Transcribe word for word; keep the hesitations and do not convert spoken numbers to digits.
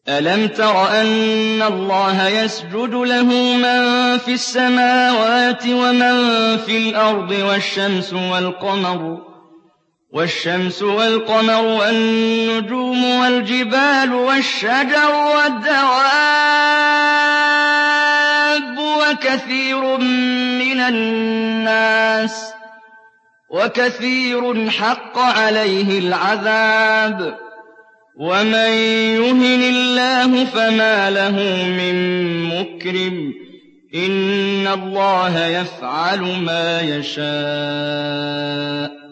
أَلَمْ تَرَ أَنَّ اللَّهَ يَسْجُدُ لَهُ مَن فِي السَّمَاوَاتِ وَمَن فِي الْأَرْضِ وَالشَّمْسُ وَالْقَمَرُ وَالنُّجُومُ وَالْجِبَالُ وَالشَّجَرُ وَالدَّوَابُّ وَكَثِيرٌ حَقَّ عَلَيْهِ الْعَذَابُ ۗ وَمَن يُهِنِ اللَّهُ فَمَا لَهُ مِن مُّكْرِمٍ ۚ إِنَّ اللَّهَ يَفْعَلُ مَا يَشَاءُ.